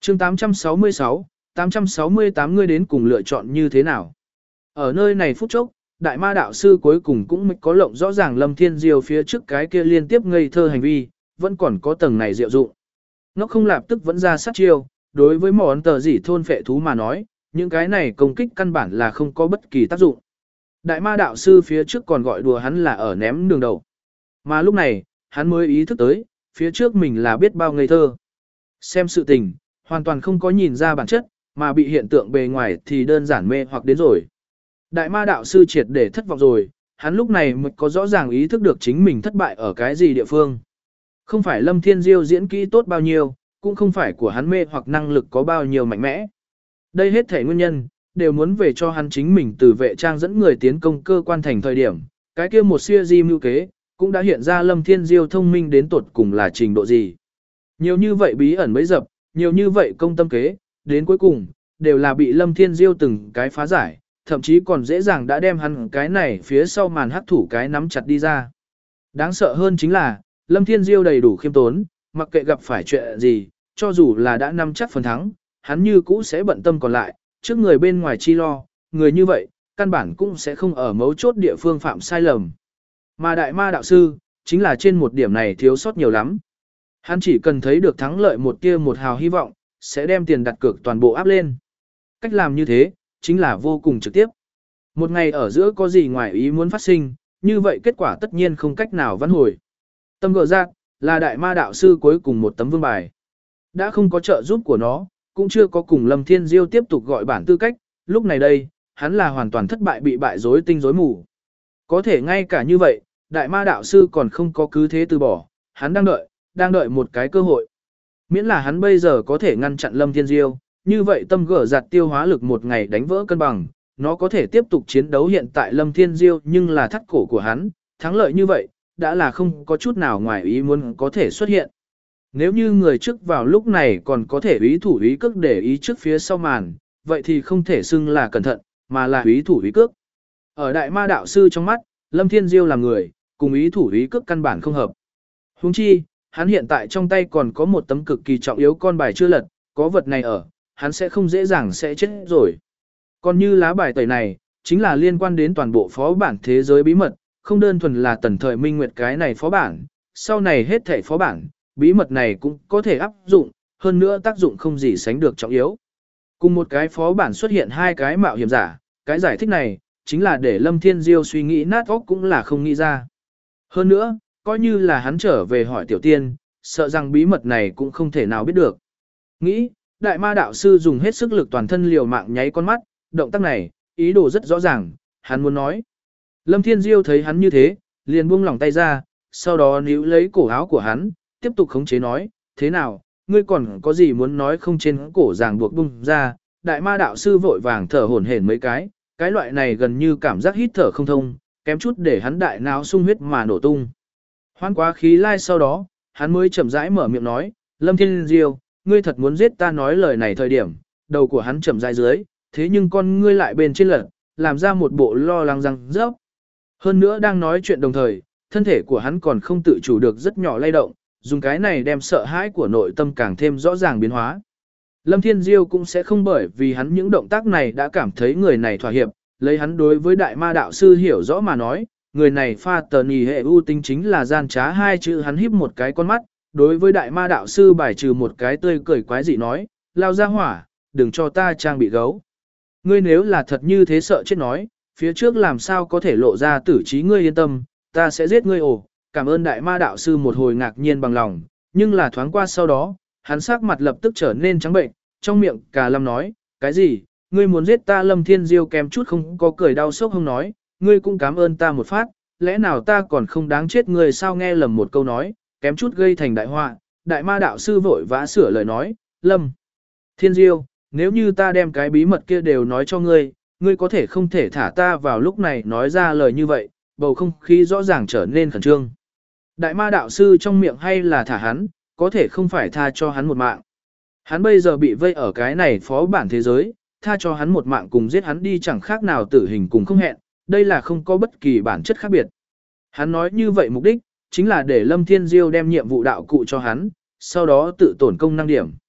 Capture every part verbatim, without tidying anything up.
chương tám trăm sáu mươi sáu, tám trăm sáu mươi tám ngươi đến cùng lựa chọn như thế nào? Ở nơi này phút chốc, đại ma đạo sư cuối cùng cũng có lộng rõ ràng Lâm Thiên Diêu phía trước cái kia liên tiếp ngây thơ hành vi, vẫn còn có tầng này diệu dụng. Nó không lạp tức vẫn ra sát chiêu, đối với món tờ gì thôn phệ thú mà nói, những cái này công kích căn bản là không có bất kỳ tác dụng. Đại ma đạo sư phía trước còn gọi đùa hắn là ở ném đường đầu. Mà lúc này, hắn mới ý thức tới, phía trước mình là biết bao ngây thơ. Xem sự tình, hoàn toàn không có nhìn ra bản chất, mà bị hiện tượng bề ngoài thì đơn giản mê hoặc đến rồi. Đại ma đạo sư triệt để thất vọng rồi, hắn lúc này mới có rõ ràng ý thức được chính mình thất bại ở cái gì địa phương. Không phải Lâm Thiên Diêu diễn kỹ tốt bao nhiêu, cũng không phải của hắn mê hoặc năng lực có bao nhiêu mạnh mẽ. Đây hết thể nguyên nhân, đều muốn về cho hắn chính mình từ vệ trang dẫn người tiến công cơ quan thành thời điểm, cái kia một siêu di mưu kế, cũng đã hiện ra Lâm Thiên Diêu thông minh đến tột cùng là trình độ gì. Nhiều như vậy bí ẩn bấy dập, nhiều như vậy công tâm kế, đến cuối cùng, đều là bị Lâm Thiên Diêu từng cái phá giải, thậm chí còn dễ dàng đã đem hắn cái này phía sau màn hắc thủ cái nắm chặt đi ra. Đáng sợ hơn chính là, Lâm Thiên Diêu đầy đủ khiêm tốn, mặc kệ gặp phải chuyện gì, cho dù là đã nắm chắc phần thắng, hắn như cũ sẽ bận tâm còn lại, trước người bên ngoài chi lo, người như vậy, căn bản cũng sẽ không ở mấu chốt địa phương phạm sai lầm. Mà đại ma đạo sư, chính là trên một điểm này thiếu sót nhiều lắm. Hắn chỉ cần thấy được thắng lợi một tia một hào hy vọng, sẽ đem tiền đặt cược toàn bộ áp lên. Cách làm như thế, chính là vô cùng trực tiếp. Một ngày ở giữa có gì ngoài ý muốn phát sinh, như vậy kết quả tất nhiên không cách nào vãn hồi. Tâm gỡ giác, là đại ma đạo sư cuối cùng một tấm vương bài. Đã không có trợ giúp của nó, cũng chưa có cùng Lâm Thiên Diêu tiếp tục gọi bản tư cách, lúc này đây, hắn là hoàn toàn thất bại bị bại rối tinh rối mù. Có thể ngay cả như vậy, đại ma đạo sư còn không có cứ thế từ bỏ, hắn đang đợi, đang đợi một cái cơ hội. Miễn là hắn bây giờ có thể ngăn chặn Lâm Thiên Diêu, như vậy tâm gỡ giặt tiêu hóa lực một ngày đánh vỡ cân bằng, nó có thể tiếp tục chiến đấu hiện tại Lâm Thiên Diêu nhưng là thắt cổ của hắn, thắng lợi như vậy, đã là không có chút nào ngoài ý muốn có thể xuất hiện. Nếu như người trước vào lúc này còn có thể ý thủ ý cước để ý trước phía sau màn, vậy thì không thể xưng là cẩn thận, mà là ý thủ ý cước. Ở đại ma đạo sư trong mắt, Lâm Thiên Diêu là người, cùng ý thủ ý cước căn bản không hợp. Huống chi, hắn hiện tại trong tay còn có một tấm cực kỳ trọng yếu con bài chưa lật, có vật này ở, hắn sẽ không dễ dàng sẽ chết rồi. Còn như lá bài tẩy này, chính là liên quan đến toàn bộ phó bản thế giới bí mật, không đơn thuần là tần thời minh nguyệt cái này phó bản, sau này hết thảy phó bản, bí mật này cũng có thể áp dụng, hơn nữa tác dụng không gì sánh được trọng yếu. Cùng một cái phó bản xuất hiện hai cái mạo hiểm giả, cái giải thích này, chính là để Lâm Thiên Diêu suy nghĩ nát óc cũng là không nghĩ ra. Hơn nữa, coi như là hắn trở về hỏi tiểu tiên, sợ rằng bí mật này cũng không thể nào biết được. Nghĩ, đại ma đạo sư dùng hết sức lực toàn thân liều mạng nháy con mắt, động tác này, ý đồ rất rõ ràng, hắn muốn nói. Lâm Thiên Diêu thấy hắn như thế, liền buông lỏng tay ra, sau đó níu lấy cổ áo của hắn, tiếp tục khống chế nói, thế nào, ngươi còn có gì muốn nói không trên cổ ràng buộc bung ra, đại ma đạo sư vội vàng thở hổn hển mấy cái, cái loại này gần như cảm giác hít thở không thông, kém chút để hắn đại não sung huyết mà nổ tung. Hoan quá khí lai sau đó, hắn mới chậm rãi mở miệng nói, Lâm Thiên Diêu, ngươi thật muốn giết ta nói lời này thời điểm, đầu của hắn chậm rãi dưới, thế nhưng con ngươi lại bên trên lật, làm ra một bộ lo lắng răng rớp. Hơn nữa đang nói chuyện đồng thời, thân thể của hắn còn không tự chủ được rất nhỏ lay động, dùng cái này đem sợ hãi của nội tâm càng thêm rõ ràng biến hóa. Lâm Thiên Diêu cũng sẽ không bởi vì hắn những động tác này đã cảm thấy người này thỏa hiệp, lấy hắn đối với đại ma đạo sư hiểu rõ mà nói, người này pha tờ nì hệ ưu tính chính là gian trá hai chữ hắn híp một cái con mắt, đối với đại ma đạo sư bài trừ một cái tươi cười quái dị nói, lao ra hỏa, đừng cho ta trang bị gấu. Ngươi nếu là thật như thế sợ chết nói, phía trước làm sao có thể lộ ra tử trí ngươi yên tâm, ta sẽ giết ngươi ồ, cảm ơn đại ma đạo sư một hồi ngạc nhiên bằng lòng, nhưng là thoáng qua sau đó, hắn sắc mặt lập tức trở nên trắng bệnh, trong miệng cà lâm nói, cái gì, ngươi muốn giết ta Lâm Thiên Diêu kém chút không có cười đau sốc không nói, ngươi cũng cảm ơn ta một phát, lẽ nào ta còn không đáng chết ngươi sao nghe lầm một câu nói, kém chút gây thành đại họa, đại ma đạo sư vội vã sửa lời nói, Lâm Thiên Diêu, nếu như ta đem cái bí mật kia đều nói cho ngươi, ngươi có thể không thể thả ta vào lúc này nói ra lời như vậy, bầu không khí rõ ràng trở nên khẩn trương. Đại ma đạo sư trong miệng hay là thả hắn, có thể không phải tha cho hắn một mạng. Hắn bây giờ bị vây ở cái này phó bản thế giới, tha cho hắn một mạng cùng giết hắn đi chẳng khác nào tử hình cùng không hẹn, đây là không có bất kỳ bản chất khác biệt. Hắn nói như vậy mục đích, chính là để Lâm Thiên Diêu đem nhiệm vụ đạo cụ cho hắn, sau đó tự tổn công năng điểm.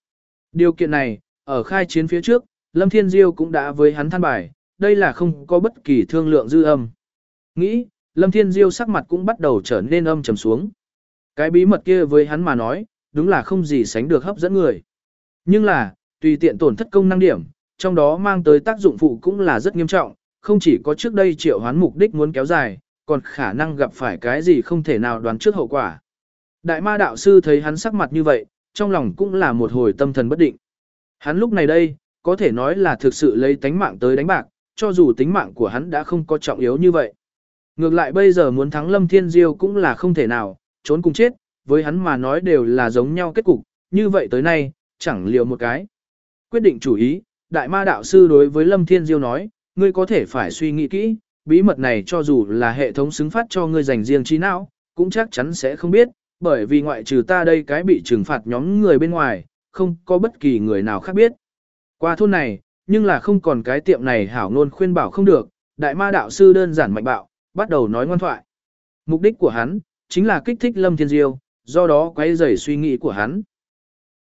Điều kiện này, ở khai chiến phía trước, Lâm Thiên Diêu cũng đã với hắn than bài, đây là không có bất kỳ thương lượng dư âm. Nghĩ, Lâm Thiên Diêu sắc mặt cũng bắt đầu trở nên âm trầm xuống. Cái bí mật kia với hắn mà nói, đúng là không gì sánh được hấp dẫn người. Nhưng là, tùy tiện tổn thất công năng điểm, trong đó mang tới tác dụng phụ cũng là rất nghiêm trọng, không chỉ có trước đây triệu hoán mục đích muốn kéo dài, còn khả năng gặp phải cái gì không thể nào đoán trước hậu quả. Đại ma đạo sư thấy hắn sắc mặt như vậy, trong lòng cũng là một hồi tâm thần bất định. Hắn lúc này đây, có thể nói là thực sự lấy tánh mạng tới đánh bạc, cho dù tính mạng của hắn đã không có trọng yếu như vậy. Ngược lại bây giờ muốn thắng Lâm Thiên Diêu cũng là không thể nào, trốn cùng chết, với hắn mà nói đều là giống nhau kết cục, như vậy tới nay, chẳng liều một cái. Quyết định chủ ý, đại ma đạo sư đối với Lâm Thiên Diêu nói, ngươi có thể phải suy nghĩ kỹ, bí mật này cho dù là hệ thống xứng phát cho ngươi dành riêng trí não, cũng chắc chắn sẽ không biết, bởi vì ngoại trừ ta đây cái bị trừng phạt nhóm người bên ngoài, không có bất kỳ người nào khác biết. Qua thôn này, nhưng là không còn cái tiệm này hảo ngôn khuyên bảo không được, đại ma đạo sư đơn giản mạnh bạo, bắt đầu nói ngoan thoại. Mục đích của hắn, chính là kích thích Lâm Thiên Diêu, do đó quấy rầy suy nghĩ của hắn.